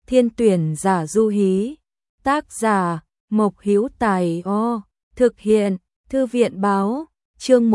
Thiên tuyển giả Du Hí. Tác giả Mộc Hữu Tài. Thực hiện Thư viện báo. Chương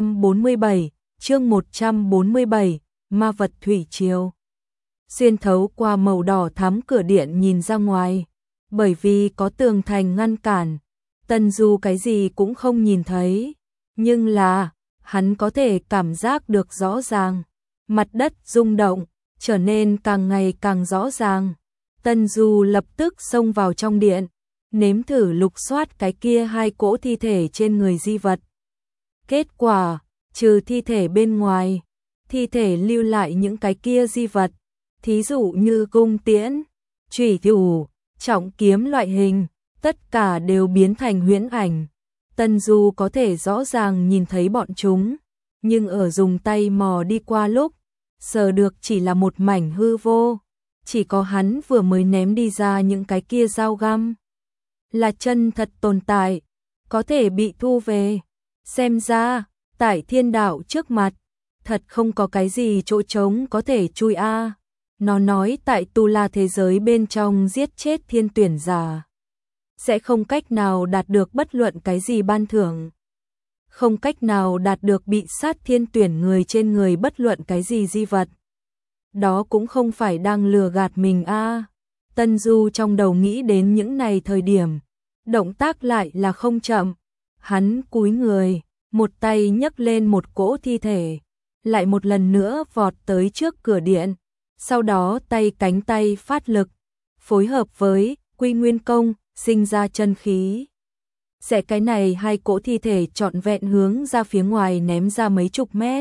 147, Ma vật thủy triều. Xuyên thấu qua màu đỏ thắm cửa điện nhìn ra ngoài, bởi vì có tường thành ngăn cản, Tân Du cái gì cũng không nhìn thấy, nhưng là hắn có thể cảm giác được rõ ràng, mặt đất rung động, trở nên càng ngày càng rõ ràng. Tân Du lập tức xông vào trong điện, nếm thử lục soát cái kia 2 cỗ thi thể trên người di vật. Kết quả, trừ thi thể bên ngoài, thi thể lưu lại những cái kia di vật, thí dụ như cung tiễn, chủy thủ, trọng kiếm loại hình, tất cả đều biến thành huyễn ảnh. Tân Du có thể rõ ràng nhìn thấy bọn chúng, nhưng ở dùng tay mò đi qua lúc, sờ được chỉ là một mảnh hư vô, chỉ có hắn vừa mới ném đi ra những cái kia dao găm là chân thật tồn tại, có thể bị thu về. Xem ra, tại thiên đạo trước mặt, thật không có cái gì chỗ trống có thể chui a. Nó nói tại Tu La thế giới bên trong giết chết thiên tuyển giả, sẽ không cách nào đạt được bất luận cái gì ban thưởng. Không cách nào đạt được bị sát thiên tuyển người trên người bất luận cái gì di vật. Đó cũng không phải đang lừa gạt mình a. Tân Du trong đầu nghĩ đến những này thời điểm, động tác lại là không chậm. Hắn cúi người, một tay nhấc lên một cỗ thi thể, lại một lần nữa vọt tới trước cửa điện, sau đó cánh tay phát lực, phối hợp với Quy Nguyên công, sinh ra chân khí. Sẽ cái này 2 cỗ thi thể trọn vẹn hướng ra phía ngoài ném ra mấy chục mét.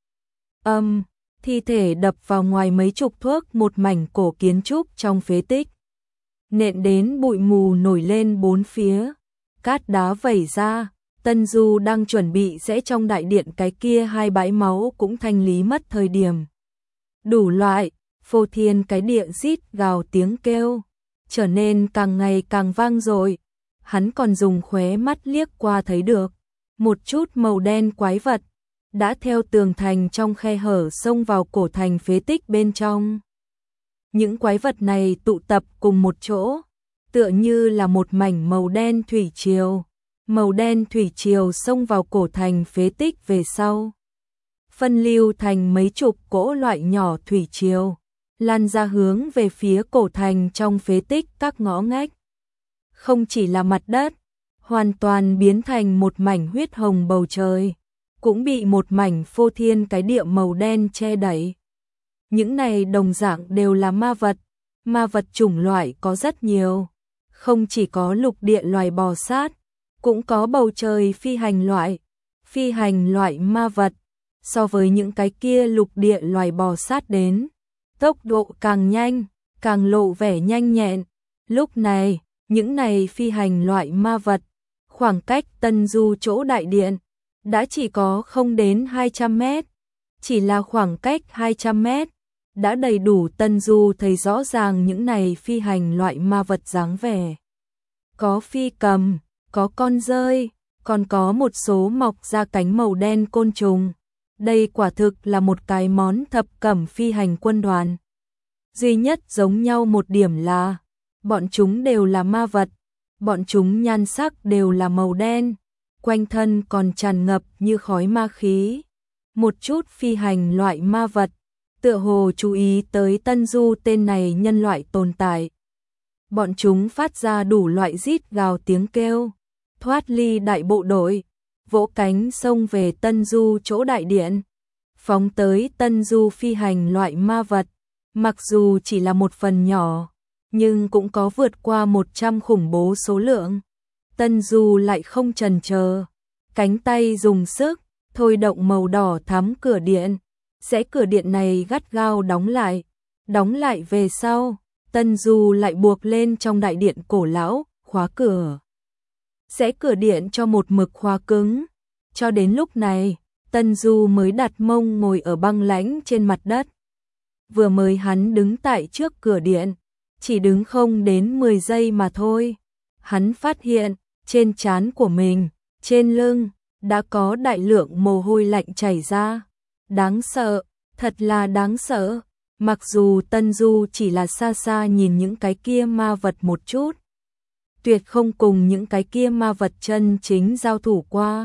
Thi thể đập vào ngoài mấy chục thước một mảnh cổ kiến trúc trong phế tích. Nện đến bụi mù nổi lên bốn phía, cát đá vẩy ra. Tân Du đang chuẩn bị sẽ trong đại điện cái kia 2 bãi máu cũng thanh lý mất thời điểm. Đủ loại, phô thiên cái địa rít gào tiếng kêu, trở nên càng ngày càng vang dội. Hắn còn dùng khóe mắt liếc qua thấy được, một chút màu đen quái vật, đã theo tường thành trong khe hở xông vào cổ thành phế tích bên trong. Những quái vật này tụ tập cùng một chỗ, tựa như là một mảnh màu đen thủy triều. Màu đen thủy triều xông vào cổ thành phế tích về sau, phân lưu thành mấy chục cỗ loại nhỏ thủy triều, lan ra hướng về phía cổ thành trong phế tích các ngõ ngách. Không chỉ là mặt đất, hoàn toàn biến thành một mảnh huyết hồng bầu trời, cũng bị một mảnh phô thiên cái địa màu đen che đậy. Những này đồng dạng đều là ma vật chủng loại có rất nhiều, không chỉ có lục địa loài bò sát, cũng có bầu trời phi hành loại ma vật. So với những cái kia lục địa loài bò sát đến, tốc độ càng nhanh, càng lộ vẻ nhanh nhẹn. Lúc này, những này phi hành loại ma vật, khoảng cách Tân Du chỗ đại điện, đã chỉ có không đến 200 mét. Chỉ là khoảng cách 200 mét, đã đầy đủ Tân Du thấy rõ ràng những này phi hành loại ma vật dáng vẻ. Có phi cầm, có con dơi, còn có một số mọc ra cánh màu đen côn trùng. Đây quả thực là một cái món thập cẩm phi hành quân đoàn. Duy nhất giống nhau một điểm là, bọn chúng đều là ma vật, bọn chúng nhan sắc đều là màu đen, quanh thân còn tràn ngập như khói ma khí. Một chút phi hành loại ma vật, tựa hồ chú ý tới Tân Du tên này nhân loại tồn tại. Bọn chúng phát ra đủ loại rít gào tiếng kêu, thoát ly đại bộ đội, vỗ cánh xông về Tân Du chỗ đại điện. Phóng tới Tân Du phi hành loại ma vật, mặc dù chỉ là một phần nhỏ, nhưng cũng có vượt qua 100 khủng bố số lượng. Tân Du lại không chần chờ, cánh tay dùng sức, thôi động màu đỏ thắm cửa điện. Sẽ cửa điện này gắt gao đóng lại về sau, Tân Du lại buộc lên trong đại điện cổ lão, khóa cửa. Sẽ cửa điện cho một mực khóa cứng. Cho đến lúc này, Tân Du mới đặt mông ngồi ở băng lãnh trên mặt đất. Vừa mới hắn đứng tại trước cửa điện, chỉ đứng không đến 10 giây mà thôi. Hắn phát hiện, trên trán của mình, trên lưng, đã có đại lượng mồ hôi lạnh chảy ra. Đáng sợ, thật là đáng sợ. Mặc dù Tân Du chỉ là xa xa nhìn những cái kia ma vật một chút, tuyệt không cùng những cái kia ma vật chân chính giao thủ qua.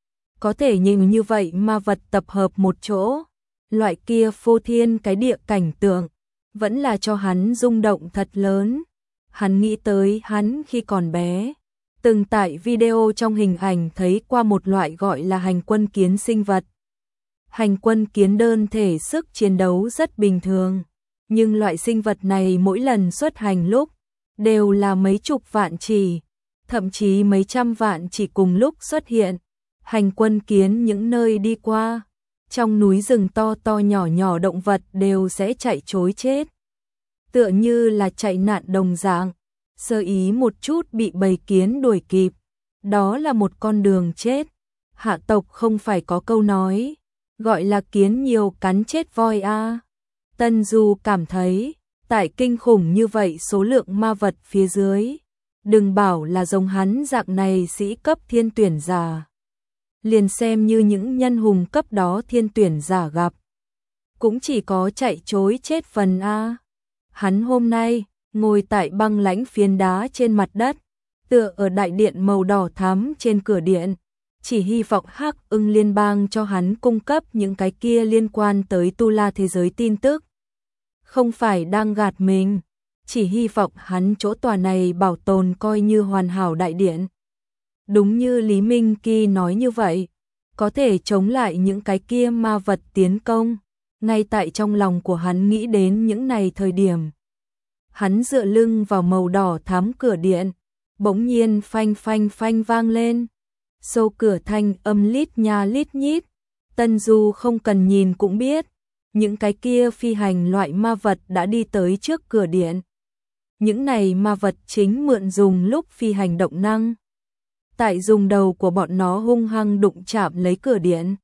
Có thể nhìn như vậy ma vật tập hợp một chỗ, loại kia phô thiên cái địa cảnh tượng, vẫn là cho hắn rung động thật lớn. Hắn nghĩ tới hắn khi còn bé, từng tại video trong hình ảnh thấy qua một loại gọi là hành quân kiến sinh vật. Hành quân kiến đơn thể sức chiến đấu rất bình thường, nhưng loại sinh vật này mỗi lần xuất hành lúc, đều là mấy chục vạn chỉ, thậm chí mấy trăm vạn chỉ cùng lúc xuất hiện. Hành quân kiến những nơi đi qua, trong núi rừng to to nhỏ nhỏ động vật đều sẽ chạy trối chết. Tựa như là chạy nạn đồng dạng, sơ ý một chút bị bầy kiến đuổi kịp, đó là một con đường chết. Hạ tộc không phải có câu nói, gọi là kiến nhiều cắn chết voi a. Tân Du cảm thấy, tại kinh khủng như vậy số lượng ma vật phía dưới, đừng bảo là giống hắn dạng này sĩ cấp thiên tuyển giả. Liền xem như những nhân hùng cấp đó thiên tuyển giả gặp, cũng chỉ có chạy trối chết phần a. Hắn hôm nay, ngồi tại băng lãnh phiến đá trên mặt đất, tựa ở đại điện màu đỏ thắm trên cửa điện, chỉ hy vọng Hắc Ưng Liên bang cho hắn cung cấp những cái kia liên quan tới Tu La thế giới tin tức. Không phải đang gạt mình, chỉ hy vọng hắn chỗ tòa này bảo tồn coi như hoàn hảo đại điện. Đúng như Lý Minh Kỳ nói như vậy, có thể chống lại những cái kia ma vật tiến công. Ngay tại trong lòng của hắn nghĩ đến những này thời điểm, hắn dựa lưng vào màu đỏ thắm cửa điện, bỗng nhiên phanh phanh phanh vang lên. Xô cửa thanh âm lít nha lít nhít, Tân Du không cần nhìn cũng biết, những cái kia phi hành loại ma vật đã đi tới trước cửa điện. Những này ma vật chính mượn dùng lúc phi hành động năng. Tại dùng đầu của bọn nó hung hăng đụng chạm lấy cửa điện.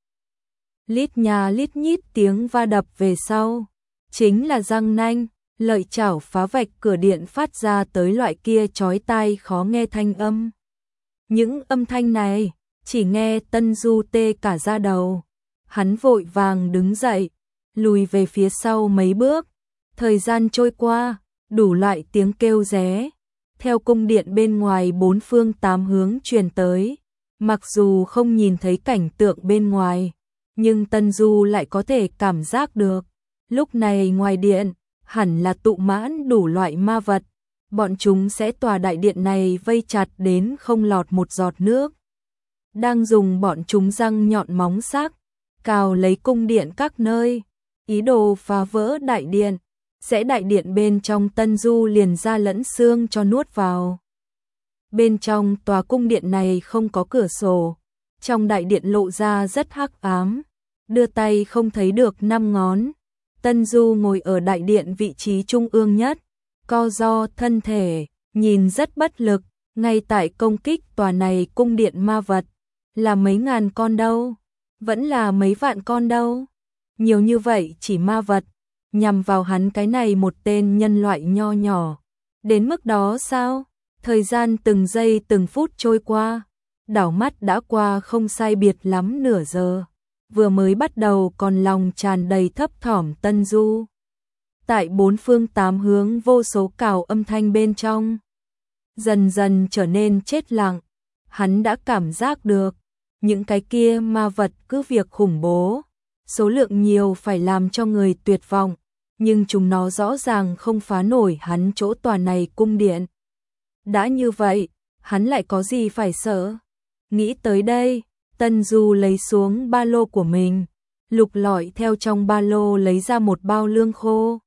Lít nha lít nhít tiếng va đập về sau, chính là răng nanh, lợi chảo phá vạch cửa điện phát ra tới loại kia chói tai khó nghe thanh âm. Những âm thanh này, chỉ nghe Tân Du tê cả da đầu. Hắn vội vàng đứng dậy, lùi về phía sau mấy bước. Thời gian trôi qua, đủ loại tiếng kêu ré theo cung điện bên ngoài bốn phương tám hướng truyền tới. Mặc dù không nhìn thấy cảnh tượng bên ngoài, nhưng Tân Du lại có thể cảm giác được. Lúc này ngoài điện, hẳn là tụ mãn đủ loại ma vật. Bọn chúng sẽ tòa đại điện này vây chặt đến không lọt một giọt nước. Đang dùng bọn chúng răng nhọn móng sắc, cào lấy cung điện các nơi, ý đồ phá vỡ đại điện. Sẽ đại điện bên trong Tân Du liền ra lẫn xương cho nuốt vào. Bên trong tòa cung điện này không có cửa sổ, trong đại điện lộ ra rất hắc ám, đưa tay không thấy được 5 ngón. Tân Du ngồi ở đại điện vị trí trung ương nhất, co ro thân thể, nhìn rất bất lực, ngay tại công kích tòa này cung điện ma vật. Là mấy ngàn con đâu, vẫn là mấy vạn con đâu. Nhiều như vậy chỉ ma vật, nhằm vào hắn cái này một tên nhân loại nho nhỏ. Đến mức đó sao? Thời gian từng giây từng phút trôi qua, đảo mắt đã qua không sai biệt lắm nửa giờ. Vừa mới bắt đầu còn lòng tràn đầy thấp thỏm Tân Du. Tại bốn phương tám hướng vô số cào âm thanh bên trong, dần dần trở nên chết lặng. Hắn đã cảm giác được, những cái kia ma vật cứ việc khủng bố, số lượng nhiều phải làm cho người tuyệt vọng, nhưng chúng nó rõ ràng không phá nổi hắn chỗ tòa này cung điện. Đã như vậy, hắn lại có gì phải sợ? Nghĩ tới đây, Tân Du lấy xuống ba lô của mình, lục lọi theo trong ba lô lấy ra một bao lương khô.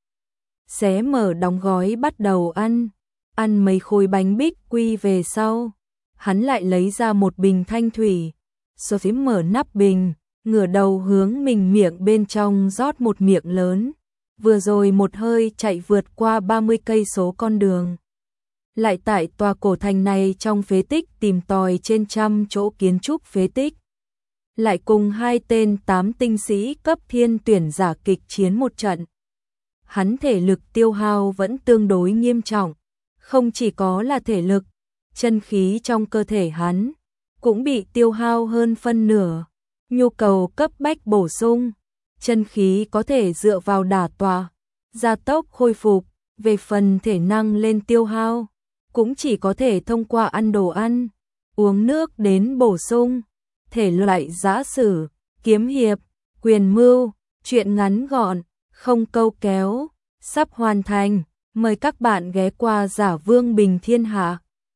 Xé mở đóng gói bắt đầu ăn, ăn mấy khối bánh bích quy về sau. Hắn lại lấy ra một bình thanh thủy, rồi phím mở nắp bình, ngửa đầu hướng mình miệng bên trong rót một miệng lớn. Vừa rồi một hơi chạy vượt qua 30 cây số con đường. Lại tại tòa cổ thành này trong phế tích tìm tòi trên trăm chỗ kiến trúc phế tích. Lại cùng 2 tên 8 tinh sĩ cấp thiên tuyển giả kịch chiến một trận. Hắn thể lực tiêu hao vẫn tương đối nghiêm trọng. Không chỉ có là thể lực, chân khí trong cơ thể hắn cũng bị tiêu hao hơn phân nửa. Nhu cầu cấp bách bổ sung, chân khí có thể dựa vào đả tọa, gia tốc khôi phục, về phần thể năng lên tiêu hao, cũng chỉ có thể thông qua ăn đồ ăn, uống nước đến bổ sung. Thể loại giã sử, kiếm hiệp, quyền mưu, truyện ngắn gọn, không câu kéo, sắp hoàn thành. Mời các bạn ghé qua Giả Vương Bình Thiên Hạ.